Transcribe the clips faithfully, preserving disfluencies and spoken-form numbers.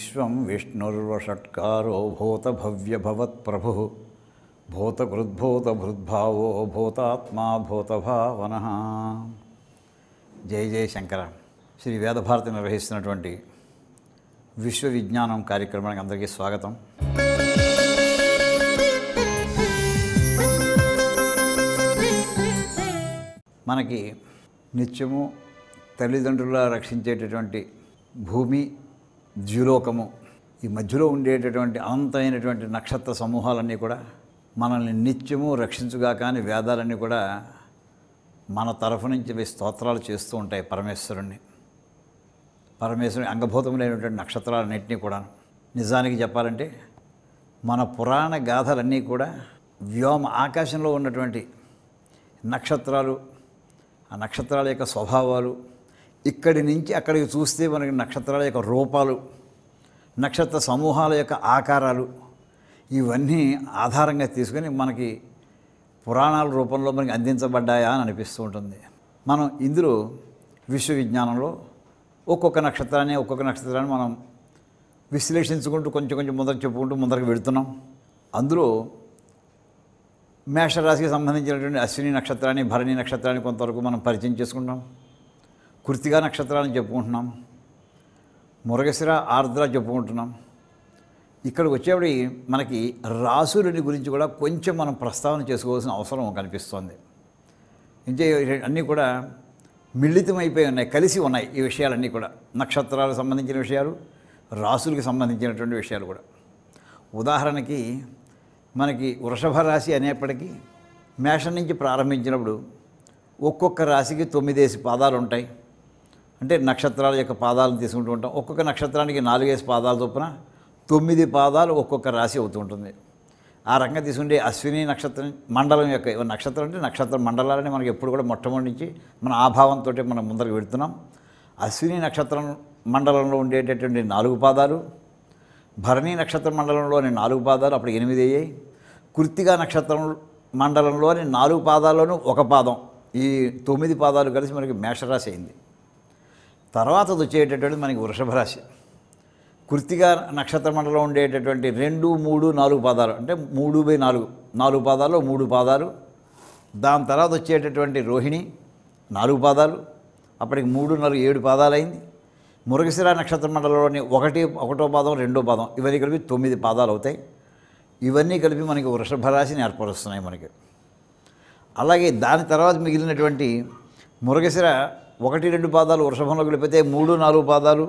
విశ్వం విష్ణుర్వషట్కారో భూతభవ్యభవత్ప్రభు భూతకృద్భూతభృద్భావో భూతాత్మా భూతభావన. జయ జయ శంకర. శ్రీ వేదభారతి నిర్వహిస్తున్నటువంటి విశ్వ విజ్ఞానం కార్యక్రమానికి అందరికీ స్వాగతం. మనకి నిత్యము తల్లిదండ్రుల రక్షించేటటువంటి భూమి, ద్యులోకము, ఈ మధ్యలో ఉండేటటువంటి అనంతమైనటువంటి నక్షత్ర సమూహాలన్నీ కూడా మనల్ని నిత్యము రక్షించుగా కానీ వేదాలన్నీ కూడా మన తరఫు నుంచి స్తోత్రాలు చేస్తూ ఉంటాయి పరమేశ్వరుణ్ణి. పరమేశ్వరుని అంగభూతములైనటువంటి నక్షత్రాలన్నింటినీ కూడా నిజానికి చెప్పాలంటే మన పురాణ గాథలన్నీ కూడా వ్యోమ ఆకాశంలో ఉన్నటువంటి నక్షత్రాలు, ఆ నక్షత్రాల యొక్క స్వభావాలు, ఇక్కడి నుంచి అక్కడికి చూస్తే మనకి నక్షత్రాల యొక్క రూపాలు, నక్షత్ర సమూహాల యొక్క ఆకారాలు, ఇవన్నీ ఆధారంగా తీసుకొని మనకి పురాణాల రూపంలో మనకి అందించబడ్డాయా అని అనిపిస్తూ ఉంటుంది. మనం ఇందులో విశ్వ విజ్ఞానంలో ఒక్కొక్క నక్షత్రాన్ని ఒక్కొక్క నక్షత్రాన్ని మనం విశ్లేషించుకుంటూ కొంచెం కొంచెం ముందరకు చెప్పుకుంటూ ముందరకు వెళుతున్నాం. అందులో మేషరాశికి సంబంధించినటువంటి అశ్విని నక్షత్రాన్ని, భరణి నక్షత్రాన్ని కొంతవరకు మనం పరిచయం చేసుకుంటాం. కృత్తికా నక్షత్రాన్ని చెప్పుకుంటున్నాం. మృగశిర, ఆర్ద్ర చెప్పుకుంటున్నాం. ఇక్కడికి వచ్చేప్పటి మనకి రాసులని గురించి కూడా కొంచెం మనం ప్రస్తావన చేసుకోవాల్సిన అవసరం కనిపిస్తోంది. ఇంకే అన్నీ కూడా మిళితమైపోయి ఉన్నాయి, కలిసి ఉన్నాయి ఈ విషయాలన్నీ కూడా. నక్షత్రాలకు సంబంధించిన విషయాలు, రాసులకు సంబంధించినటువంటి విషయాలు కూడా. ఉదాహరణకి మనకి వృషభ రాశి అనేప్పటికీ మేషం నుంచి ప్రారంభించినప్పుడు ఒక్కొక్క రాశికి తొమ్మిదేసి పాదాలు ఉంటాయి. అంటే నక్షత్రాల యొక్క పాదాలను తీసుకుంటూ ఉంటాం. ఒక్కొక్క నక్షత్రానికి నాలుగేసి పాదాల చొప్పున తొమ్మిది పాదాలు ఒక్కొక్క రాశి అవుతూ ఉంటుంది. ఆ రకంగా తీసుకుంటే అశ్విని నక్షత్రం మండలం యొక్క నక్షత్రం అంటే నక్షత్ర మండలాలని మనకి ఎప్పుడు కూడా మొట్టమొదటి నుంచి మన ఆభావంతో మనం ముందరకు వెళుతున్నాం. అశ్విని నక్షత్రం మండలంలో ఉండేటటువంటి నాలుగు పాదాలు, భరణి నక్షత్ర మండలంలోని నాలుగు పాదాలు అప్పుడు ఎనిమిది అయ్యాయి. కృత్తికా నక్షత్రం మండలంలోని నాలుగు పాదాల్లోనూ ఒక పాదం, ఈ తొమ్మిది పాదాలు కలిసి మనకి మేషరాశి అయింది. తర్వాత వచ్చేటటువంటిది మనకి వృషభ రాశి. కృత్తికా నక్షత్ర మండలం ఉండేటటువంటి రెండు, మూడు, నాలుగు పాదాలు అంటే మూడు బై నాలుగు నాలుగు పాదాలు మూడు పాదాలు. దాని తర్వాత వచ్చేటటువంటి రోహిణి నాలుగు పాదాలు, అప్పటికి మూడు నాలుగు ఏడు పాదాలు అయింది. మృగశిర నక్షత్ర మండలంలోని ఒకటి ఒకటో పాదం, రెండో పాదం, ఇవన్నీ కలిపి తొమ్మిది పాదాలు అవుతాయి. ఇవన్నీ కలిపి మనకి వృషభ రాశిని ఏర్పరుస్తున్నాయి మనకి. అలాగే దాని తర్వాత మిగిలినటువంటి మృగశిర ఒకటి రెండు పాదాలు వృషభంలో కలిపితే మూడు నాలుగు పాదాలు,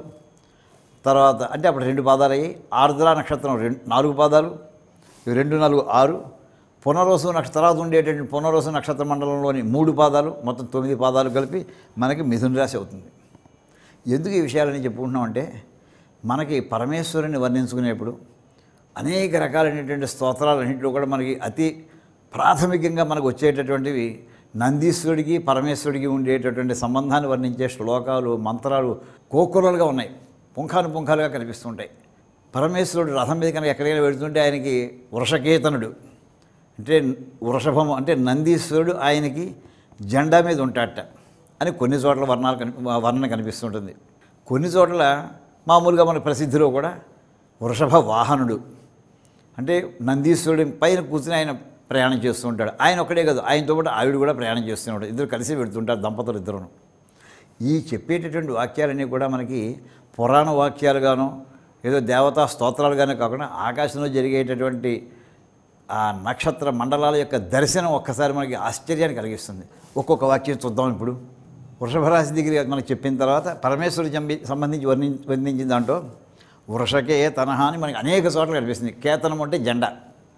తర్వాత అంటే అప్పుడు రెండు పాదాలు అయ్యి. ఆర్ద్ర నక్షత్రం రెండు నాలుగు పాదాలు, ఇవి రెండు నాలుగు ఆరు. పునరోసు నక్ష తర్వాత ఉండేటువంటి పునరోసు నక్షత్ర మండలంలోని మూడు పాదాలు, మొత్తం తొమ్మిది పాదాలు కలిపి మనకి మిథున రాశి అవుతుంది. ఎందుకు ఈ విషయాలని చెప్పుకుంటున్నామంటే మనకి పరమేశ్వరుని వర్ణించుకునేప్పుడు అనేక రకాలైనటువంటి స్తోత్రాలన్నింటిలో కూడా మనకి అతి ప్రాథమికంగా మనకు వచ్చేటటువంటివి నందీశ్వరుడికి పరమేశ్వరుడికి ఉండేటటువంటి సంబంధాన్ని వర్ణించే శ్లోకాలు, మంత్రాలు కోకొరలుగా ఉన్నాయి, పుంఖాను పుంఖాలుగా కనిపిస్తుంటాయి. పరమేశ్వరుడు రథం మీద కనుక ఎక్కడికైనా వెళుతుంటే ఆయనకి వృషకేతనుడు అంటే వృషభము అంటే నందీశ్వరుడు ఆయనకి జెండా మీద ఉంటాడట అని కొన్ని చోట్ల వర్ణాలు కని వర్ణన కనిపిస్తుంటుంది. కొన్ని చోట్ల మామూలుగా మన ప్రసిద్ధిలో కూడా వృషభ వాహనుడు అంటే నందీశ్వరుడి పైన కూర్చుని ఆయన ప్రయాణం చేస్తూ ఉంటాడు. ఆయన ఒక్కడే కాదు, ఆయనతో పాటు ఆవిడ కూడా ప్రయాణం చేస్తున్నాడు. ఇద్దరు కలిసి పెడుతుంటారు దంపతులు ఇద్దరును. ఈ చెప్పేటటువంటి వాక్యాలన్నీ కూడా మనకి పురాణ వాక్యాలుగానో ఏదో దేవతా స్తోత్రాలుగానే కాకుండా ఆకాశంలో జరిగేటటువంటి ఆ నక్షత్ర మండలాల యొక్క దర్శనం ఒక్కసారి మనకి ఆశ్చర్యాన్ని కలిగిస్తుంది. ఒక్కొక్క వాక్యం చూద్దాం. ఇప్పుడు వృషభ రాశి దగ్గర మనకు చెప్పిన తర్వాత పరమేశ్వరుడి జంబి సంబంధించి వర్ణి వర్ణించిన దాంట్లో వృషకే తనహ అని మనకి అనేక చోట్ల కనిపిస్తుంది. కేతనం అంటే జెండా,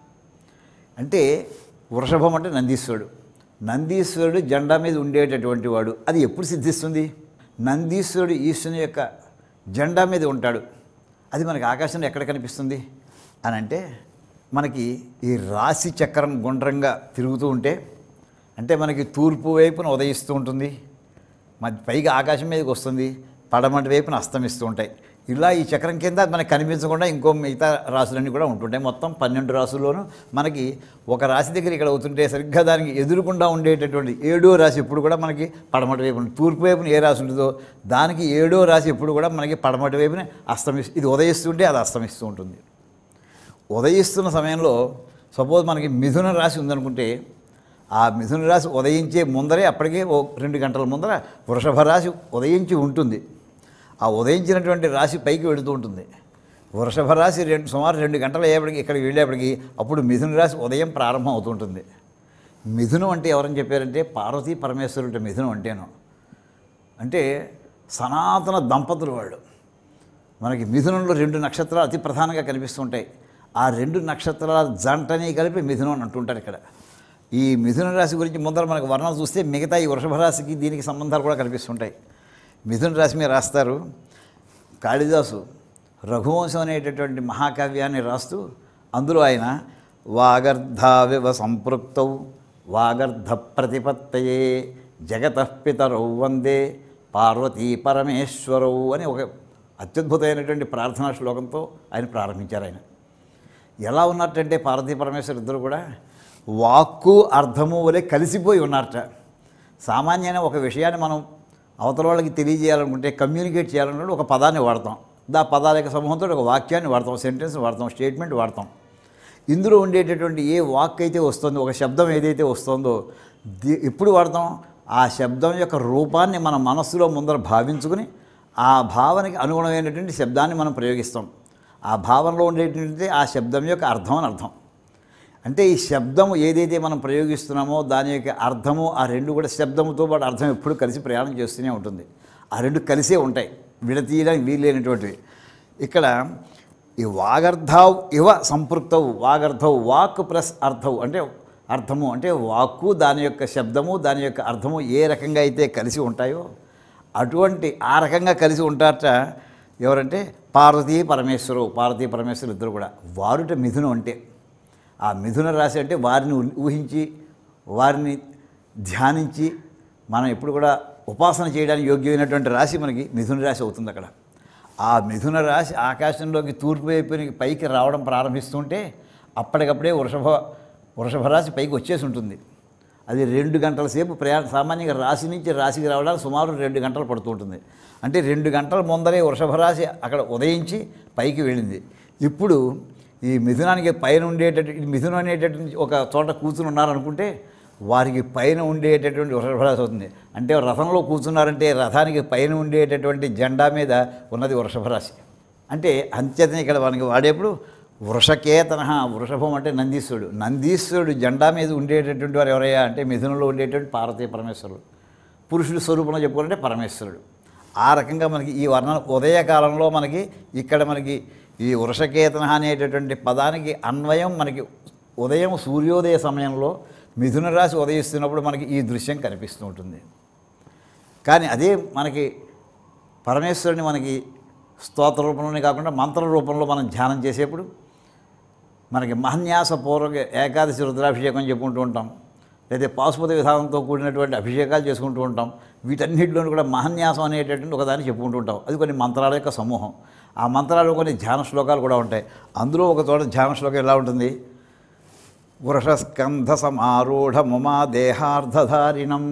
అంటే వృషభం అంటే నందీశ్వరుడు. నందీశ్వరుడు జెండా మీద ఉండేటటువంటి వాడు. అది ఎప్పుడు సిద్ధిస్తుంది? నందీశ్వరుడు ఈశ్వరుని యొక్క జెండా మీద ఉంటాడు. అది మనకి ఆకాశంలో ఎక్కడ కనిపిస్తుంది అని అంటే మనకి ఈ రాశి చక్రం గుండ్రంగా తిరుగుతూ ఉంటే అంటే మనకి తూర్పు వైపున ఉదయిస్తూ ఉంటుంది, మధ్య పైగా ఆకాశం మీదకి వస్తుంది, పడమటి వైపున అస్తమిస్తూ ఉంటాయి. ఇలా ఈ చక్రం కింద మనకి కనిపించకుండా ఇంకో మిగతా రాసులన్నీ కూడా ఉంటుంటాయి. మొత్తం పన్నెండు రాసుల్లోనూ మనకి ఒక రాశి దగ్గర ఇక్కడ అవుతుంటే సరిగ్గా దానికి ఎదురుకుండా ఉండేటటువంటి ఏడో రాశి ఎప్పుడు కూడా మనకి పడమటి వైపున, తూర్పు వైపున ఏ రాశి ఉంటుందో దానికి ఏడో రాశి ఎప్పుడు కూడా మనకి పడమటి వైపున అస్తమిస్తూ, ఇది ఉదయిస్తుంటే అది అస్తమిస్తూ ఉంటుంది. ఉదయిస్తున్న సమయంలో సపోజ్ మనకి మిథున రాశి ఉందనుకుంటే ఆ మిథున రాశి ఉదయించే ముందరే అప్పటికే ఓ రెండు గంటల ముందర వృషభ రాశి ఉదయించి ఉంటుంది. ఆ ఉదయించినటువంటి రాశి పైకి వెళుతూ ఉంటుంది. వృషభ రాశి రెండు సుమారు రెండు గంటలు అయ్యేప్పటికి ఇక్కడికి వెళ్ళేప్పటికి అప్పుడు మిథున రాశి ఉదయం ప్రారంభం అవుతుంటుంది. మిథునం అంటే ఎవరని చెప్పారంటే పార్వతీ పరమేశ్వరుడు మిథునం అంటేను. అంటే సనాతన దంపతులు వాళ్ళు. మనకి మిథునంలో రెండు నక్షత్రాలు అతి ప్రధానంగా కనిపిస్తుంటాయి. ఆ రెండు నక్షత్రాల జంటని కలిపి మిథునం అని అంటుంటారు ఇక్కడ. ఈ మిథున రాశి గురించి ముందర మనకు వర్ణన చూస్తే మిగతా ఈ వృషభ రాశికి దీనికి సంబంధాలు కూడా కనిపిస్తుంటాయి. మిథున రాశి మీద రాస్తారు. కాళిదాసు రఘువంశం అనేటటువంటి మహాకావ్యాన్ని రాస్తూ అందులో ఆయన వాగర్ధావివ సంపృక్తౌ వాగర్ధ ప్రతిపత్తయే జగతః పితరౌ వందే పార్వతీ పరమేశ్వరౌ అని ఒక అత్యద్భుతమైనటువంటి ప్రార్థనా శ్లోకంతో ఆయన ప్రారంభించారు. ఆయన ఎలా ఉన్నట్టంటే పార్వతీ పరమేశ్వరు ఇద్దరు కూడా వాక్కు అర్థము వలె కలిసిపోయి ఉన్నారట. సామాన్యంగా ఒక విషయాన్ని మనం అవతల వాళ్ళకి తెలియజేయాలనుకుంటే, కమ్యూనికేట్ చేయాలనుకుంటే ఒక పదాన్ని వాడతాం. దా పదాల యొక్క సమూహంతో ఒక వాక్యాన్ని వాడతాం, సెంటెన్స్ని వాడతాం, స్టేట్మెంట్ వాడతాం. ఇందులో ఉండేటటువంటి ఏ వాక్ అయితే వస్తుందో, ఒక శబ్దం ఏదైతే వస్తుందో ఎప్పుడు వాడతాం? ఆ శబ్దం యొక్క రూపాన్ని మన మనస్సులో ముందర భావించుకుని ఆ భావనకి అనుగుణమైనటువంటి శబ్దాన్ని మనం ప్రయోగిస్తాం. ఆ భావనలో ఉండేటువంటి ఆ శబ్దం యొక్క అర్థం అని అర్థం. అంటే ఈ శబ్దము ఏదైతే మనం ప్రయోగిస్తున్నామో దాని యొక్క అర్థము, ఆ రెండు కూడా శబ్దముతో పాటు అర్థం ఎప్పుడు కలిసి ప్రయాణం చేస్తూనే ఉంటుంది. ఆ రెండు కలిసే ఉంటాయి, విడతీయడానికి వీల్లేనటువంటివి. ఇక్కడ ఈ వాగర్ధౌ ఇవ సంపృక్తవు, వాగర్ధవు వాక్ ప్లస్ అర్థవు అంటే అర్థము అంటే వాక్కు దాని యొక్క శబ్దము దాని యొక్క అర్థము ఏ రకంగా అయితే కలిసి ఉంటాయో అటువంటి ఆ రకంగా కలిసి ఉంటారట. ఎవరంటే పార్వతీ పరమేశ్వరు, పార్వతీ పరమేశ్వరు ఇద్దరు కూడా. వారుట మిథునం అంటే ఆ మిథున రాశి అంటే వారిని ఊహించి వారిని ధ్యానించి మనం ఎప్పుడు కూడా ఉపాసన చేయడానికి యోగ్యమైనటువంటి రాశి మనకి మిథున రాశి అవుతుంది. అక్కడ ఆ మిథున రాశి ఆకాశంలోకి తూర్పు వైపుని పైకి రావడం ప్రారంభిస్తుంటే అప్పటికప్పుడే వృషభ వృషభ రాశి పైకి వచ్చేసి ఉంటుంది. అది రెండు గంటల సేపు ప్రయాణం. సామాన్యంగా రాశి నుంచి రాశికి రావడానికి సుమారు రెండు గంటలు పడుతూ ఉంటుంది. అంటే రెండు గంటల ముందరే వృషభ రాశి అక్కడ ఉదయించి పైకి వెళ్ళింది. ఇప్పుడు ఈ మిథునానికి పైన ఉండేటటువంటి మిథునం అనేటటువంటి ఒక చోట కూర్చుని ఉన్నారనుకుంటే వారికి పైన ఉండేటటువంటి వృషభ రాశి అవుతుంది. అంటే రథంలో కూర్చున్నారంటే రథానికి పైన ఉండేటటువంటి జెండా మీద ఉన్నది వృషభ రాశి. అంటే అంత్యతని ఇక్కడ మనకి వాడేప్పుడు వృషకేతన, వృషభం అంటే నందీశ్వరుడు. నందీశ్వరుడు జెండా మీద ఉండేటటువంటి వారు ఎవరయ్యా అంటే మిథునంలో ఉండేటువంటి పార్వతీ పరమేశ్వరుడు. పురుషుడు స్వరూపంలో చెప్పుకోవాలంటే పరమేశ్వరుడు. ఆ రకంగా మనకి ఈ వర్ణన ఉదయకాలంలో మనకి ఇక్కడ మనకి ఈ వృషకేతన అనేటటువంటి పదానికి అన్వయం మనకి ఉదయం సూర్యోదయ సమయంలో మిథున రాశి ఉదయిస్తున్నప్పుడు మనకి ఈ దృశ్యం కనిపిస్తూ ఉంటుంది. కానీ అదే మనకి పరమేశ్వరుని మనకి స్తోత్ర రూపంలోనే కాకుండా మంత్ర రూపంలో మనం ధ్యానం చేసేప్పుడు మనకి మహన్యాసపూర్వక ఏకాదశి రుద్రాభిషేకం చెప్పుకుంటూ ఉంటాం, లేదా పాశుపత విధానంతో కూడినటువంటి అభిషేకాలు చేసుకుంటూ ఉంటాం. వీటన్నిటిలోనూ కూడా మహన్యాసం అనేటటువంటి ఒకదాన్ని చెప్పుకుంటూ ఉంటాం. అది కొన్ని మంత్రాల యొక్క సమూహం. ఆ మంత్రాలు కొన్ని ధ్యాన శ్లోకాలు కూడా ఉంటాయి. అందులో ఒక చోట ధ్యాన శ్లోకం ఎలా ఉంటుంది? వృషస్కంధ సమారూఢముమా దేహార్ధధారిణం.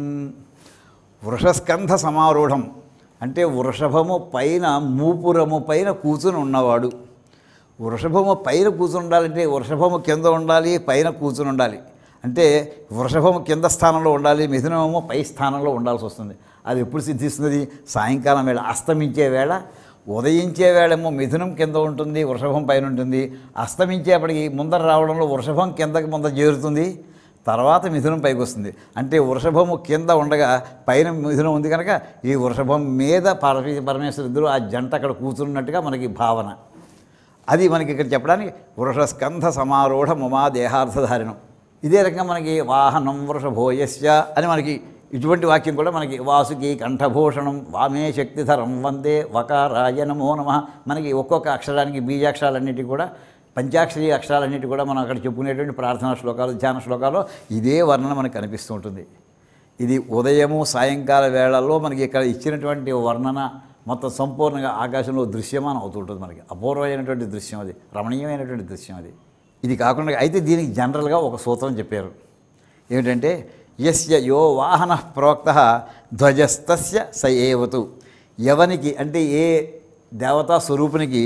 వృషస్కంధ సమారూఢం అంటే వృషభము పైన మూపురము పైన కూర్చుని ఉన్నవాడు. వృషభము పైన కూర్చుని ఉండాలంటే వృషభము కింద ఉండాలి, పైన కూర్చుని ఉండాలి. అంటే వృషభము కింద స్థానంలో ఉండాలి, మిథునము పై స్థానంలో ఉండాల్సి వస్తుంది. అది ఎప్పుడు సిద్ధిస్తుంది? సాయంకాలం వేళ, అస్తమించే వేళ. ఉదయించే వేళేమో మిథునం కింద ఉంటుంది, వృషభం పైన ఉంటుంది. అస్తమించేపటికి ముందర రావడంలో వృషభం కిందకి ముందర చేరుతుంది, తర్వాత మిథునం పైకి వస్తుంది. అంటే వృషభము కింద ఉండగా పైన మిథునం ఉంది కనుక ఈ వృషభం మీద పార్వతీ పరమేశ్వరు ఇద్దరు ఆ జంట అక్కడ కూర్చున్నట్టుగా మనకి భావన. అది మనకి ఇక్కడ చెప్పడానికి వృషస్కంధ సమారూఢ ముమా దేహార్థధారిణం. ఇదే రకంగా మనకి వాహనం వృషభోయస్య అని మనకి ఇటువంటి వాక్యం కూడా మనకి వాసుకి కంఠభూషణం వామే శక్తిధరం వందే వకారాయ నమో నమః. మనకి ఒక్కొక్క అక్షరానికి బీజాక్షరాలన్నిటి కూడా పంచాక్షరి అక్షరాలన్నిటి కూడా మనం అక్కడ చెప్పుకునేటువంటి ప్రార్థనా శ్లోకాలు ధ్యాన శ్లోకాలు ఇదే వర్ణన మనకు కనిపిస్తూ ఉంటుంది. ఇది ఉదయము సాయంకాల వేళల్లో మనకి ఇక్కడ ఇచ్చినటువంటి వర్ణన మొత్తం సంపూర్ణంగా ఆకాశంలో దృశ్యమానం అవుతుంటుంది. మనకి అపూర్వమైనటువంటి దృశ్యం అది, రమణీయమైనటువంటి దృశ్యం అది. ఇది కాకుండా అయితే దీనికి జనరల్గా ఒక సూత్రం చెప్పారు. ఏమిటంటే యస్య యో వాహన ప్రోక్త ధ్వజస్తస్య స ఏవతు. ఎవనికి అంటే ఏ దేవతా స్వరూపునికి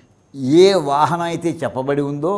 ఏ వాహనం అయితే చెప్పబడి ఉందో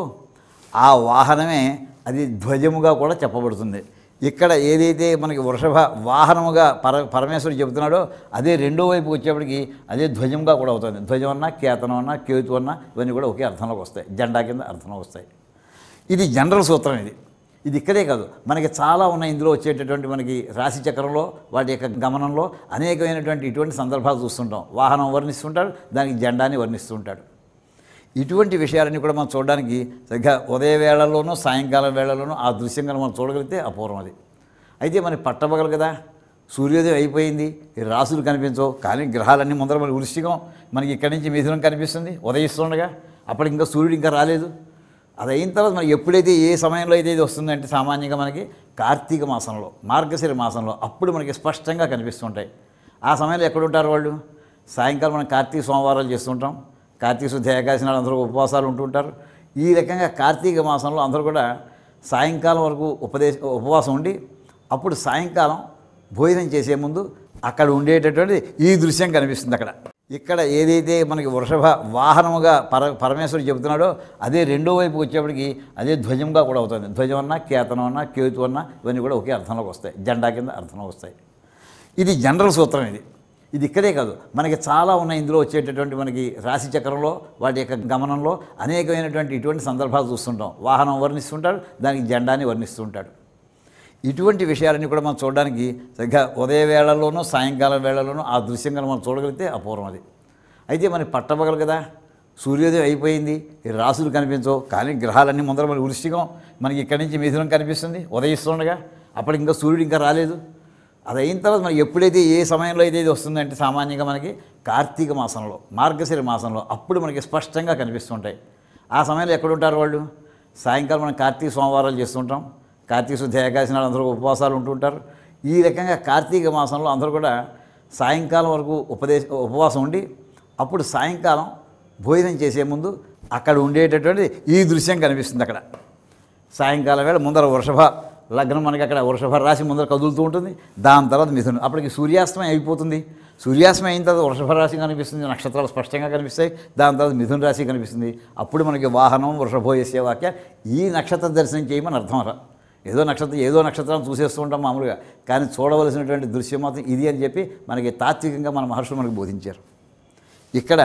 ఆ వాహనమే అది ధ్వజముగా కూడా చెప్పబడుతుంది. ఇక్కడ ఏదైతే మనకి వృషభ వాహనముగా పర పరమేశ్వరుడు చెబుతున్నాడో అదే రెండో వైపు వచ్చేప్పటికి అదే ధ్వజంగా కూడా అవుతుంది. ధ్వజం అన్నా కేతనం అన్నా కేతు అన్నా ఇవన్నీ కూడా ఒకే అర్థంలోకి వస్తాయి, జెండా కింద అర్థంలో వస్తాయి. ఇది జనరల్ సూత్రం. ఇది ఇది ఇక్కడే కాదు, మనకి చాలా ఉన్నాయి. ఇందులో వచ్చేటటువంటి మనకి రాశి చక్రంలో వాటి యొక్క గమనంలో అనేకమైనటువంటి ఇటువంటి సందర్భాలు చూస్తుంటాం. వాహనం వర్ణిస్తుంటాడు, దానికి జెండాని వర్ణిస్తుంటాడు. ఇటువంటి విషయాలన్నీ కూడా మనం చూడడానికి సరిగ్గా ఉదయ వేళల్లోనూ సాయంకాలం వేళల్లోనూ ఆ దృశ్యంగా మనం చూడగలిగితే అపూర్వం అది. అయితే మనకి పట్టబగలు కదా, సూర్యోదయం అయిపోయింది, ఈ రాసులు కనిపించవు, కానీ గ్రహాలన్నీ ముందర మన వృశ్చికం మనకి ఇక్కడి నుంచి మిథునం కనిపిస్తుంది ఉదయిస్తుండగా. అప్పటికి ఇంకా సూర్యుడు ఇంకా రాలేదు. అది అయిన తర్వాత మనకి ఎప్పుడైతే ఏ సమయంలో అయితే ఇది వస్తుందంటే సామాన్యంగా మనకి కార్తీక మాసంలో, మార్గశిర మాసంలో అప్పుడు మనకి స్పష్టంగా కనిపిస్తుంటాయి. ఆ సమయంలో ఎక్కడుంటారు వాళ్ళు? సాయంకాలం మనం కార్తీక సోమవారాలు చేస్తుంటాం, కార్తీక శుద్ధ ఏకాదశి నాడు అందరూ ఉపవాసాలు ఉంటుంటారు. ఈ రకంగా కార్తీక మాసంలో అందరూ కూడా సాయంకాలం వరకు ఉపదేశ ఉపవాసం ఉండి అప్పుడు సాయంకాలం భోజనం చేసే ముందు అక్కడ ఉండేటటువంటి ఈ దృశ్యం కనిపిస్తుంది. అక్కడ ఇక్కడ ఏదైతే మనకి వృషభ వాహనముగా పర పరమేశ్వరుడు చెబుతున్నాడో అదే రెండో వైపు వచ్చేప్పటికి అదే ధ్వజంగా కూడా అవుతుంది. ధ్వజం అన్నా కేతనం అన్నా కేతు అన్నా ఇవన్నీ కూడా ఒకే అర్థంలోకి వస్తాయి, జెండా కింద అర్థంలోకి వస్తాయి. ఇది జనరల్ సూత్రం. ఇది ఇది ఇక్కడే కాదు, మనకి చాలా ఉన్నాయి. ఇందులో వచ్చేటటువంటి మనకి రాశి చక్రంలో వాటి యొక్క గమనంలో అనేకమైనటువంటి ఇటువంటి సందర్భాలు చూస్తుంటాం. వాహనం వర్ణిస్తుంటాడు, దానికి జెండాని వర్ణిస్తుంటాడు. ఇటువంటి విషయాలన్నీ కూడా మనం చూడడానికి సరిగ్గా ఉదయ వేళల్లోనూ సాయంకాలం వేళల్లోనూ ఆ దృశ్యంగా మనం చూడగలిగితే అపూర్వం అది. అయితే మనకి పట్టబగలు కదా, సూర్యోదయం అయిపోయింది, ఈ రాసులు కనిపించవు, కానీ గ్రహాలన్నీ ముందర మన వృశ్చికం మనకి ఇక్కడి నుంచి మిథునం కనిపిస్తుంది ఉదయిస్తుండగా. అప్పటికి ఇంకా సూర్యుడు ఇంకా రాలేదు. అది అయిన తర్వాత మనకి ఎప్పుడైతే ఏ సమయంలో అయితే ఇది వస్తుందంటే సామాన్యంగా మనకి కార్తీక మాసంలో, మార్గశిర మాసంలో అప్పుడు మనకి స్పష్టంగా కనిపిస్తుంటాయి. ఆ సమయంలో ఎక్కడుంటారు వాళ్ళు? సాయంకాలం మనం కార్తీక సోమవారాలు చేస్తుంటాం, కార్తీక శుద్ధ ఏకాదశి నాడు అందరూ ఉపవాసాలు ఉంటుంటారు. ఈ రకంగా కార్తీక మాసంలో అందరూ కూడా సాయంకాలం వరకు ఉపదేశ ఉపవాసం ఉండి అప్పుడు సాయంకాలం భోజనం చేసే ముందు అక్కడ ఉండేటటువంటి ఈ దృశ్యం కనిపిస్తుంది. అక్కడ సాయంకాలం వేళ ముందర వృషభ లగ్నం మనకి అక్కడ వృషభ రాశి ముందర కదులుతూ ఉంటుంది. దాని తర్వాత మిథునం, అప్పటికి సూర్యాస్తమయం అయిపోతుంది. సూర్యాస్తమయం అయిన తర్వాత వృషభ రాశి కనిపిస్తుంది, నక్షత్రాలు స్పష్టంగా కనిపిస్తాయి. దాని తర్వాత మిథున రాశి కనిపిస్తుంది. అప్పుడు మనకి వాహనం వృషభోయస్య వాక్య ఈ నక్షత్ర దర్శనం చేయమని అర్థం రా. ఏదో నక్షత్రం ఏదో నక్షత్రాన్ని చూసేస్తూ ఉంటాం మామూలుగా, కానీ చూడవలసినటువంటి దృశ్యం మాత్రం ఇది అని చెప్పి మనకి తాత్వికంగా మన మహర్షులు మనకు బోధించారు. ఇక్కడ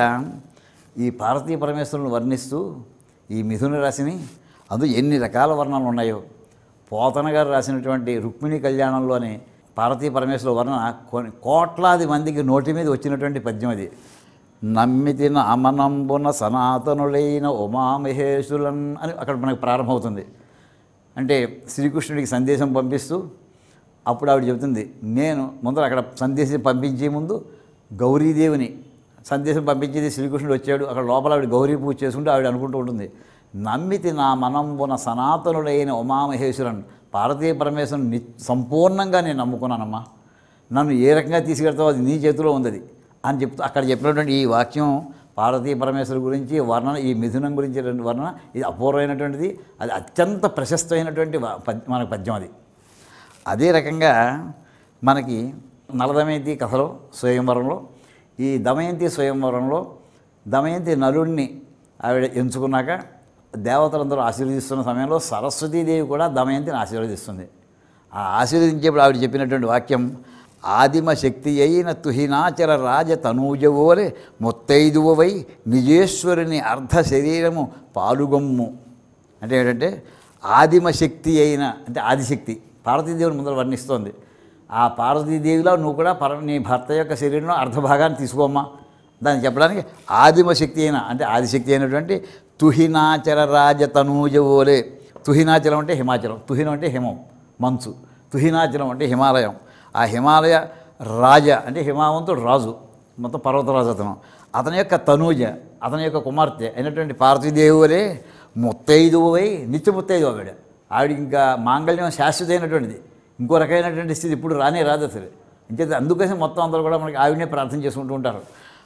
ఈ పార్వతీ పరమేశ్వరులను వర్ణిస్తూ ఈ మిథున రాశిని అందులో ఎన్ని రకాల వర్ణనలు ఉన్నాయో, పోతన గారు రాసినటువంటి రుక్మిణి కళ్యాణంలోని పార్వతీ పరమేశ్వరుల వర్ణన కొన్ని కోట్లాది మందికి నోటి మీద వచ్చినటువంటి పద్యం అది. నమ్మితి నామనంబున సనాతనులైన ఉమామహేశ్వరులన్ అని అక్కడ మనకు ప్రారంభమవుతుంది. అంటే శ్రీకృష్ణుడికి సందేశం పంపిస్తూ అప్పుడు ఆవిడ చెబుతుంది, నేను ముందర అక్కడ సందేశం పంపించే ముందు గౌరీదేవిని సందేశం పంపించేది శ్రీకృష్ణుడు వచ్చాడు, అక్కడ లోపల ఆవిడ గౌరీ పూజ చేసుకుంటూ ఆవిడ అనుకుంటూ ఉంటుంది, నమ్మితి నా మనంబున సనాతనుడైన ఉమామహేశ్వరన్, పార్వతీ పరమేశ్వరుని ని సంపూర్ణంగా నేను నమ్ముకున్నానమ్మా, నన్ను ఏ రకంగా తీసుకెళ్తావో అది నీ చేతిలో ఉంది అని చెప్తూ అక్కడ చెప్పినటువంటి ఈ వాక్యం పార్వతీ పరమేశ్వరు గురించి వర్ణన, ఈ మిథునం గురించి వర్ణన ఇది అపూర్వమైనటువంటిది. అది అత్యంత ప్రశస్తమైనటువంటి మనకు పద్యం అది. అదే రకంగా మనకి నలదమయంతి కథలో స్వయంవరంలో ఈ దమయంతి స్వయంవరంలో దమయంతి నలుడిని ఆవిడ ఎంచుకున్నాక దేవతలందరూ ఆశీర్వదిస్తున్న సమయంలో సరస్వతీదేవి కూడా దమయంతిని ఆశీర్వదిస్తుంది. ఆ ఆశీర్వదించేప్పుడు ఆవిడ చెప్పినటువంటి వాక్యం, ఆదిమ శక్తి అయిన తుహినాచర రాజ తనూజవోలే మొత్తైదువై నిజేశ్వరుని అర్ధ శరీరము పాలుగొమ్ము. అంటే ఏంటంటే ఆదిమ శక్తి అయిన అంటే ఆదిశక్తి పార్వతీదేవిని ముందర వర్ణిస్తోంది. ఆ పార్వతీదేవిలో నువ్వు కూడా పర నీ భర్త యొక్క శరీరంలో అర్ధభాగాన్ని తీసుకోమ్మా. దాన్ని చెప్పడానికి ఆదిమ శక్తి అయిన అంటే ఆదిశక్తి అయినటువంటి తుహినాచర రాజ తనూజవోలే. తుహినాచలం అంటే హిమాచలం, తుహినం అంటే హిమం మంచు, తుహినాచలం అంటే హిమాలయం. ఆ హిమాలయ రాజ అంటే హిమావంతుడు రాజు, మొత్తం పర్వతరాజు అతను. అతని యొక్క తనూజ అతని యొక్క కుమార్తె అయినటువంటి పార్వతీదేవులే ముత్తైదువై నిత్య ముత్తైదు ఆవిడ. ఆవిడకి ఇంకా మాంగళ్యం శాశ్వతమైనటువంటిది, ఇంకో రకమైనటువంటి స్థితి ఇప్పుడు రానే రాదు అసలు. ఇంకేత అందుకోసం మొత్తం అందరూ కూడా మనకి ఆవిడనే ప్రార్థన చేసుకుంటూ ఉంటారు.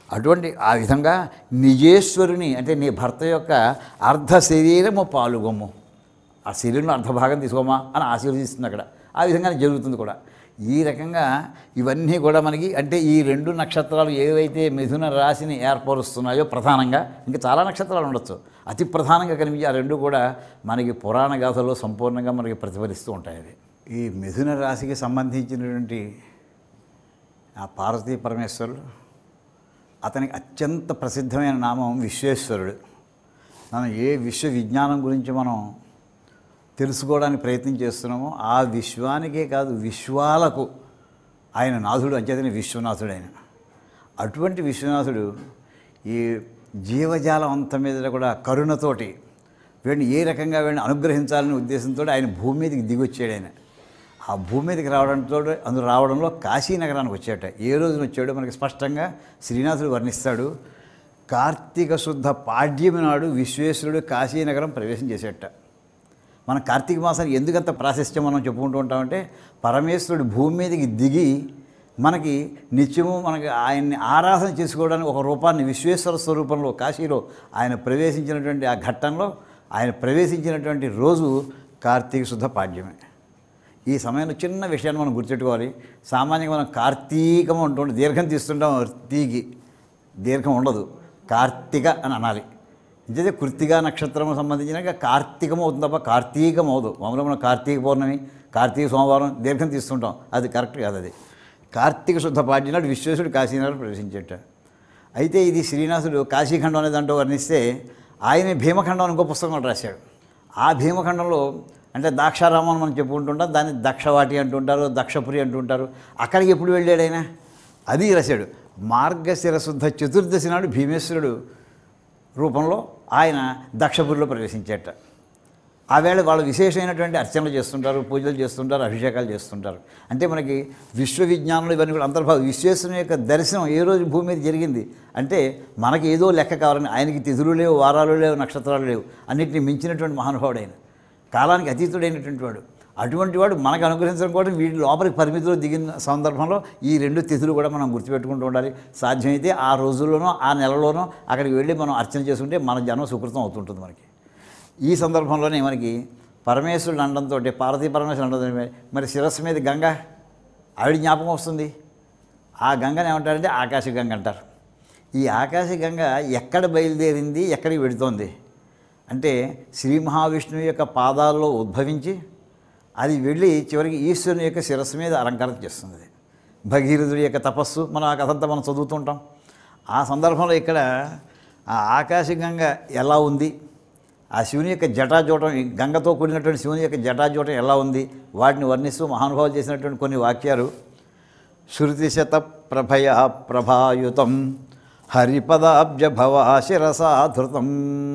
అటువంటి ఆ విధంగా నిజేశ్వరుని అంటే నీ భర్త యొక్క అర్ధ శరీరము పాలుగొమ్ము, ఆ శరీరంలో అర్ధభాగం తీసుకోమా అని ఆశీర్వదిస్తుంది అక్కడ. ఆ విధంగానే జరుగుతుంది కూడా. ఈ రకంగా ఇవన్నీ కూడా మనకి అంటే ఈ రెండు నక్షత్రాలు ఏవైతే మిథున రాశిని ఏర్పరుస్తున్నాయో ప్రధానంగా, ఇంకా చాలా నక్షత్రాలు ఉండొచ్చు, అతి ప్రధానంగా కనిపించే ఆ రెండు కూడా మనకి పురాణ గాథల్లో సంపూర్ణంగా మనకి ప్రతిఫలిస్తూ ఉంటాయి. అవి ఈ మిథున రాశికి సంబంధించినటువంటి ఆ పార్వతీ పరమేశ్వరుడు, అతనికి అత్యంత ప్రసిద్ధమైన నామం విశ్వేశ్వరుడు. మనం ఏ విశ్వ విజ్ఞానం గురించి మనం తెలుసుకోవడానికి ప్రయత్నం చేస్తున్నామో ఆ విశ్వానికే కాదు విశ్వాలకు ఆయన నాథుడు, అంచేతనే విశ్వనాథుడు ఆయన. అటువంటి విశ్వనాథుడు ఈ జీవజాలం అంత మీద కూడా కరుణతోటి వీడిని ఏ రకంగా వీడిని అనుగ్రహించాలనే ఉద్దేశంతో ఆయన భూమి మీదకి దిగొచ్చాడు. ఆయన ఆ భూమి మీదకి రావడంతో అందులో రావడంలో కాశీనగరానికి వచ్చాట. ఏ రోజున వచ్చాడో మనకి స్పష్టంగా శ్రీనాథుడు వర్ణిస్తాడు. కార్తీక శుద్ధ పాడ్యమి నాడు విశ్వేశ్వరుడు కాశీనగరం ప్రవేశం చేసేట. మన కార్తీక మాసానికి ఎందుకంత ప్రాశస్త్యం మనం చెప్పుకుంటూ ఉంటామంటే, పరమేశ్వరుడు భూమి మీదకి దిగి మనకి నిత్యము మనకి ఆయన్ని ఆరాధన చేసుకోవడానికి ఒక రూపాన్ని విశ్వేశ్వర స్వరూపంలో కాశీలో ఆయన ప్రవేశించినటువంటి ఆ ఘట్టంలో ఆయన ప్రవేశించినటువంటి రోజు కార్తీక శుద్ధ పాడ్యమే. ఈ సమయంలో చిన్న విషయాన్ని మనం గుర్తుపెట్టుకోవాలి. సామాన్యంగా మనం కార్తీకం అంటుంటే దీర్ఘం తీస్తుంటాం, తీగి దీర్ఘం ఉండదు, కార్తీక అని అనాలి. ఇంకైతే కృత్తిగా నక్షత్రం సంబంధించిన కార్తీకం అవుతుంది తప్ప కార్తీకం అవదు. మామూలుగా మనం కార్తీక పౌర్ణమి, కార్తీక సోమవారం దీర్ఘం తీస్తుంటాం, అది కరెక్ట్ కాదు. అది కార్తీక శుద్ధ పాడ్యం నాడు విశ్వేశ్వరుడు కాశీనగరం ప్రవేశించేట. అయితే ఇది శ్రీనివాసుడు కాశీఖండం అనే దాంట్లో వర్ణిస్తే ఆయన భీమఖండం అని ఇంకో పుస్తకం రాశాడు. ఆ భీమఖండంలో అంటే దాక్షారామం అని మనం చెప్పుకుంటుంటాం, దాన్ని దక్షవాటి అంటుంటారు, దక్షపురి అంటుంటారు. అక్కడికి ఎప్పుడు వెళ్ళాడు ఆయన, అది రాశాడు. మార్గశిర శుద్ధ చతుర్దశి నాడు భీమేశ్వరుడు రూపంలో ఆయన దక్షపురిలో ప్రవేశించేట. ఆ వేళ వాళ్ళు విశేషమైనటువంటి అర్చనలు చేస్తుంటారు, పూజలు చేస్తుంటారు, అభిషేకాలు చేస్తుంటారు. అంటే మనకి విశ్వ విజ్ఞానంలో ఇవన్నీ కూడా అంతర్భాగం. విశ్వేశ్వరుని యొక్క దర్శనం ఏ రోజు భూమి మీద జరిగింది అంటే మనకి ఏదో లెక్క కావాలని, ఆయనకి తిథులు లేవు, వారాలు లేవు, నక్షత్రాలు లేవు, అన్నింటినీ మించినటువంటి మహానుభావుడు ఆయన, కాలానికి అతీతుడైనటువంటి వాడు. అటువంటి వాడు మనకు అనుగ్రహించడం కూడా వీటి లోపలికి పరిమితిలో దిగిన సందర్భంలో ఈ రెండు తిథులు కూడా మనం గుర్తుపెట్టుకుంటూ ఉండాలి. సాధ్యమైతే ఆ రోజుల్లోనో ఆ నెలలోనో అక్కడికి వెళ్ళి మనం అర్చన చేసుకుంటే మన జన్మ సుకృతం అవుతుంటుంది మనకి. ఈ సందర్భంలోనే మనకి పరమేశ్వరుడు అండంతో, పార్వతీ పరమేశ్వరుడు అండంతో మరి శిరస్సు మీద గంగ ఆవిడ జ్ఞాపకం వస్తుంది. ఆ గంగని ఏమంటారంటే ఆకాశ గంగ అంటారు. ఈ ఆకాశ గంగ ఎక్కడ బయలుదేరింది, ఎక్కడికి వెళుతోంది అంటే శ్రీ మహావిష్ణువు యొక్క పాదాల్లో ఉద్భవించి అది వెళ్ళి చివరికి ఈశ్వరుని యొక్క శిరస్సు మీద అలంకరణ చేస్తుంది. భగీరథుడి యొక్క తపస్సు మనం ఆ కథంతా మనం చదువుతుంటాం. ఆ సందర్భంలో ఇక్కడ ఆ ఆకాశగంగ ఎలా ఉంది, ఆ శివుని యొక్క జటాజూటం, గంగతో కూడినటువంటి శివుని యొక్క జటాజూటం ఎలా ఉంది, వాటిని వర్ణిస్తూ మహానుభావులు చేసినటువంటి కొన్ని వాక్యాలు. శృతిశత ప్రభయా ప్రభాయుతం హరిపదాబ్జ భవా శిరసాధృతం.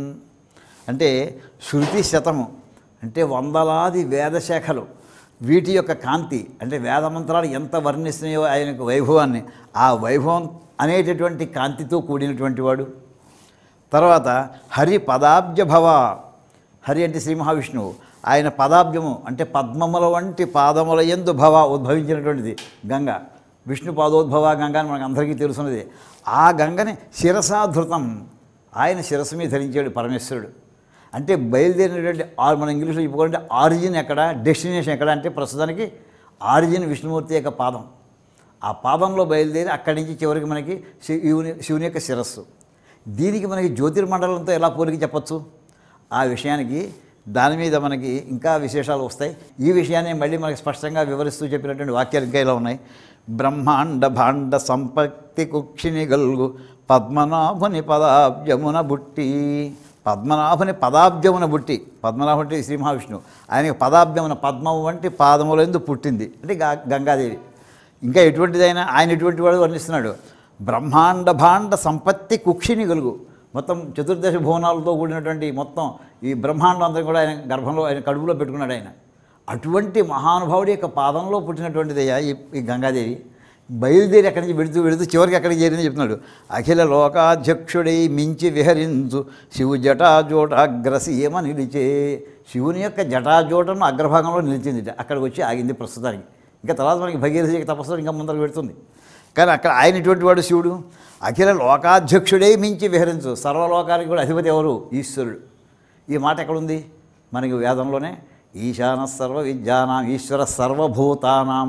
అంటే శృతి శతము అంటే వందలాది వేదశాఖలు, వీటి యొక్క కాంతి అంటే వేదమంత్రాలు ఎంత వర్ణిస్తున్నాయో ఆయన యొక్క వైభవాన్ని, ఆ వైభవం అనేటటువంటి కాంతితో కూడినటువంటి వాడు. తర్వాత హరి పదాబ్జ భవ, హరి అంటే శ్రీ మహావిష్ణువు, ఆయన పదాబ్జము అంటే పద్మముల వంటి పాదముల యందు భవ ఉద్భవించినటువంటిది గంగ. విష్ణు పాదోద్భవ గంగ అని మనకు అందరికీ తెలుసున్నది. ఆ గంగని శిరసాధృతం, ఆయన శిరస్సు మీద ధరించాడు పరమేశ్వరుడు. అంటే బయలుదేరినటువంటి మన ఇంగ్లీష్లో చెప్పుకోవాలంటే ఆరిజిన్ ఎక్కడ, డెస్టినేషన్ ఎక్కడ అంటే ప్రస్తుతానికి ఆరిజిన్ విష్ణుమూర్తి యొక్క పాదం. ఆ పాదంలో బయలుదేరి అక్కడి నుంచి చివరికి మనకి శివుని శివుని యొక్క శిరస్సు. దీనికి మనకి జ్యోతిర్మండలంతో ఎలా పోలికి చెప్పచ్చు ఆ విషయానికి, దాని మీద మనకి ఇంకా విశేషాలు వస్తాయి. ఈ విషయాన్ని మళ్ళీ మనకి స్పష్టంగా వివరిస్తూ చెప్పినటువంటి వాక్యాలు ఇంకా ఇలా ఉన్నాయి. బ్రహ్మాండ భాండ సంపత్తి కుక్షిని గల్గు పద్మనాభుని పదాబ్జమున బుట్టి. పద్మనాభుని పదాబ్జమున బుట్టి, పద్మనాభ అంటే శ్రీ మహావిష్ణువు, ఆయనకి పదాబ్జమున పద్మము వంటి పాదములందు పుట్టింది అంటే గంగాదేవి. ఇంకా ఎటువంటిదైనా ఆయన ఎటువంటి వాడు వర్ణిస్తున్నాడు. బ్రహ్మాండ భాండ సంపత్తి కుక్షిని గలుగు, మొత్తం చతుర్దశ భువనాలతో కూడినటువంటి మొత్తం ఈ బ్రహ్మాండం అంతా కూడా ఆయన గర్భంలో ఆయన కడుపులో పెట్టుకున్నాడు ఆయన. అటువంటి మహానుభావుడి యొక్క పాదంలో పుట్టినటువంటిదయ్యా ఈ గంగాదేవి. బయలుదేరి అక్కడి నుంచి వెళుతూ వెళుతూ చివరికి అక్కడికి చేరిందని చెప్తున్నాడు. అఖిల లోకాధ్యక్షుడై మించి విహరించు శివు జటాజోటాగ్రసీమ నిలిచే. శివుని యొక్క జటాజోటను అగ్రభాగంలో నిలిచింది, అక్కడికి వచ్చి ఆగింది ప్రస్తుతానికి. ఇంకా తర్వాత మనకి భగీరథ యొక్క తపస్సు ఇంకా ముందరకు పెడుతుంది. కానీ అక్కడ ఆయన ఇటువంటి వాడు శివుడు. అఖిల లోకాధ్యక్షుడే మించి విహరించు, సర్వలోకానికి కూడా అధిపతి ఎవరు? ఈశ్వరుడు. ఈ మాట ఎక్కడుంది? మనకి వేదంలోనే ఈశాన సర్వ విద్యానాం ఈశ్వర సర్వభూతానాం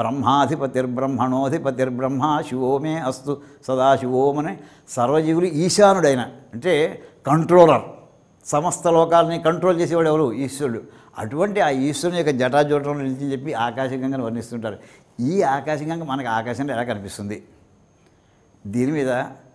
బ్రహ్మాధిపతిర్బ్రహ్మణోధిపతిర్బ్రహ్మ శివోమే అస్తు సదాశివోమని సర్వజీవులు ఈశానుడైన అంటే కంట్రోలర్, సమస్త లోకాలని కంట్రోల్ చేసేవాడు ఎవరు? ఈశ్వరుడు. అటువంటి ఆ ఈశ్వరుని యొక్క జటాజోటంలో నిలిచి చెప్పి ఆకాశగంగను వర్ణిస్తుంటారు. ఈ ఆకాశగంగ మనకి ఆకాశంలో ఎలా కనిపిస్తుంది? దీని మీద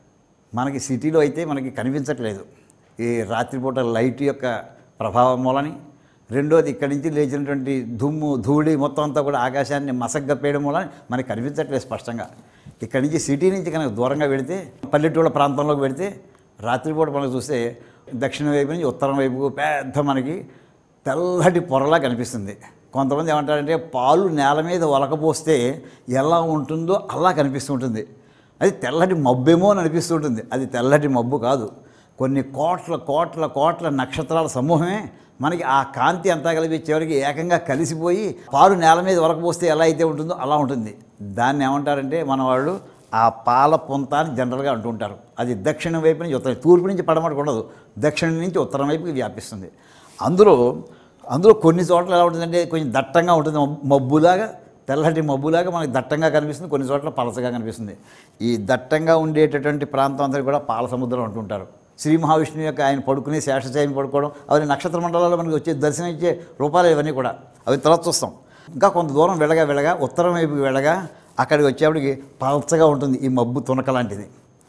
మనకి సిటీలో అయితే మనకి కనిపించట్లేదు, ఈ రాత్రిపూట లైట్ యొక్క ప్రభావం మూలని. రెండోది ఇక్కడి నుంచి లేచినటువంటి దుమ్ము ధూళి మొత్తం అంతా కూడా ఆకాశాన్ని మసగ్గా పేయడం మూలని మనకి కనిపించట్లేదు స్పష్టంగా. ఇక్కడి నుంచి సిటీ నుంచి కనుక దూరంగా వెళితే, పల్లెటూళ్ళ ప్రాంతంలోకి వెళితే రాత్రిపూట మనకు చూస్తే దక్షిణ వైపు నుంచి ఉత్తరం వైపుకు పెద్ద మనకి తెల్లటి పొరలా కనిపిస్తుంది. కొంతమంది ఏమంటారంటే పాలు నేల మీద ఒలకపోస్తే ఎలా ఉంటుందో అలా కనిపిస్తుంటుంది. అది తెల్లటి మబ్బేమో అని అనిపిస్తుంటుంది. అది తెల్లటి మబ్బు కాదు, కొన్ని కోట్ల కోట్ల కోట్ల నక్షత్రాల సమూహమే మనకి ఆ కాంతి అంతా కలిపి చివరికి ఏకంగా కలిసిపోయి పాలు నేల మీద ఒలకపోస్తే ఎలా అయితే ఉంటుందో అలా ఉంటుంది. దాన్ని ఏమంటారంటే మన వాళ్ళు ఆ పాల పొంత అని జనరల్గా అంటుంటారు. అది దక్షిణం వైపు నుంచి ఉత్తరం, తూర్పు నుంచి పడమటికి ఉండదు, దక్షిణం నుంచి ఉత్తరం వైపుకి వ్యాపిస్తుంది. అందులో అందులో కొన్ని చోట్ల ఎలా ఉంటుందంటే కొంచెం దట్టంగా ఉంటుంది, మబ్బులాగా తెల్లటి మబ్బులాగా మనకి దట్టంగా కనిపిస్తుంది, కొన్ని చోట్ల పలసగా కనిపిస్తుంది. ఈ దట్టంగా ఉండేటటువంటి ప్రాంతం అంతా కూడా పాల సముద్రం అంటుంటారు. శ్రీ మహావిష్ణువు యొక్క ఆయన పడుకునే శేషశయని పడుకోవడం, అవి నక్షత్ర మండలాల్లో మనకి వచ్చే దర్శనం ఇచ్చే రూపాలు ఇవన్నీ కూడా అవి తర్వాత చూస్తాం. ఇంకా కొంత దూరం వెళ్ళగా వెళ్ళగా ఉత్తరం వైపుకి వెళ్ళగా అక్కడికి వచ్చేప్పటికి పలచగా ఉంటుంది ఈ మబ్బు తునక లాంటిది.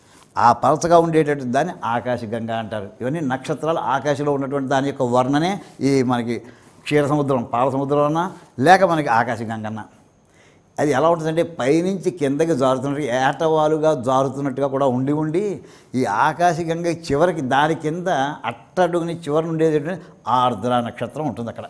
ఆ పలచగా ఉండేటటువంటి దాన్ని ఆకాశగంగ అంటారు. ఇవన్నీ నక్షత్రాలు ఆకాశంలో ఉన్నటువంటి దాని యొక్క వర్ణనే ఈ మనకి క్షీర సముద్రం, పాల సముద్రం అన్నా లేక మనకి ఆకాశగంగ అన్న. అది ఎలా ఉంటుందంటే పైనుంచి కిందకి జారుతున్నట్టు ఏటవాలుగా జారుతున్నట్టుగా కూడా ఉండి ఉండి ఈ ఆకాశగంగ చివరికి దాని కింద అట్టడుగుని చివరి ఉండేటటువంటి ఆర్ద్ర నక్షత్రం ఉంటుంది అక్కడ.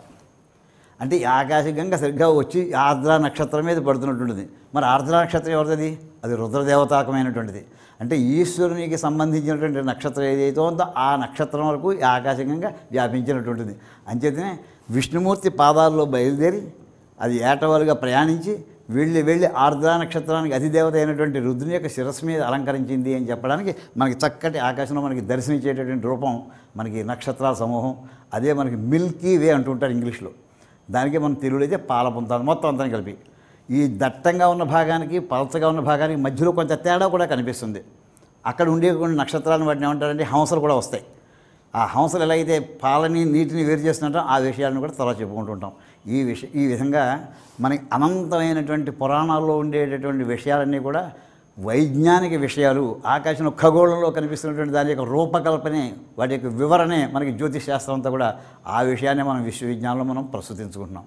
అంటే ఈ ఆకాశగంగ సరిగ్గా వచ్చి ఆర్ద్ర నక్షత్రం మీద పడుతున్నటువంటిది. మరి ఆర్ద్ర నక్షత్రం ఎవరిది? అది రుద్రదేవతాకమైనటువంటిది. అంటే ఈశ్వరునికి సంబంధించినటువంటి నక్షత్రం ఏదైతే ఉందో ఆ నక్షత్రం వరకు ఈ ఆకాశగంగ వ్యాపించినటువంటిది. అంచేతనే విష్ణుమూర్తి పాదాల్లో బయలుదేరి అది ఏటవాలుగా ప్రయాణించి వెళ్ళి వెళ్ళి ఆర్ద్ర నక్షత్రానికి అధిదేవత అయినటువంటి రుద్రుని యొక్క శిరస్సు మీద అలంకరించింది అని చెప్పడానికి మనకి చక్కటి ఆకాశంలో మనకి దర్శనించేటటువంటి రూపం మనకి నక్షత్రాల సమూహం. అదే మనకి మిల్కీ వే అంటుంటారు ఇంగ్లీష్లో. దానికే మనం తెలుగులో అయితే పాలపుంతాను మొత్తం అంతా కలిపి. ఈ దట్టంగా ఉన్న భాగానికి పలచగా ఉన్న భాగానికి మధ్యలో కొంత తేడా కూడా కనిపిస్తుంది. అక్కడ ఉండే కొన్ని నక్షత్రాలను వాటిని ఏమంటారంటే హంసలు కూడా వస్తాయి. ఆ హంసలు ఎలాగైతే పాలని నీటిని వేరు చేస్తుంటారో ఆ విషయాలను కూడా తర్వాత చెప్పుకుంటుంటాం. ఈ విష ఈ విధంగా మనకి అనంతమైనటువంటి పురాణాల్లో ఉండేటటువంటి విషయాలన్నీ కూడా వైజ్ఞానిక విషయాలు. ఆకాశంలో ఖగోళంలో కనిపిస్తున్నటువంటి దాని యొక్క రూపకల్పనే, వాటి యొక్క వివరణే మనకి జ్యోతిష్ శాస్త్రం అంతా కూడా. ఆ విషయాన్ని మనం విశ్వవిజ్ఞానంలో మనం ప్రస్తుతించుకుంటున్నాం.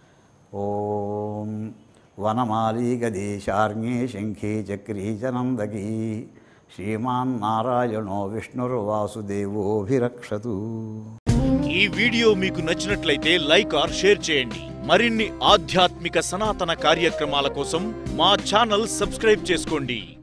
ఓం వనమాలి గదీశార్ఞే శంఖే చక్రీ చనందకీ శ్రీమాన్ నారాయణో విష్ణుర్వాసుదేవోభిరక్షతు. ఈ వీడియో మీకు నచ్చినట్లయితే లైక్ ఆర్ షేర్ చేయండి. మరిన్ని ఆధ్యాత్మిక సనాతన కార్యక్రమాల కోసం మా ఛానల్ సబ్స్క్రైబ్ చేసుకోండి.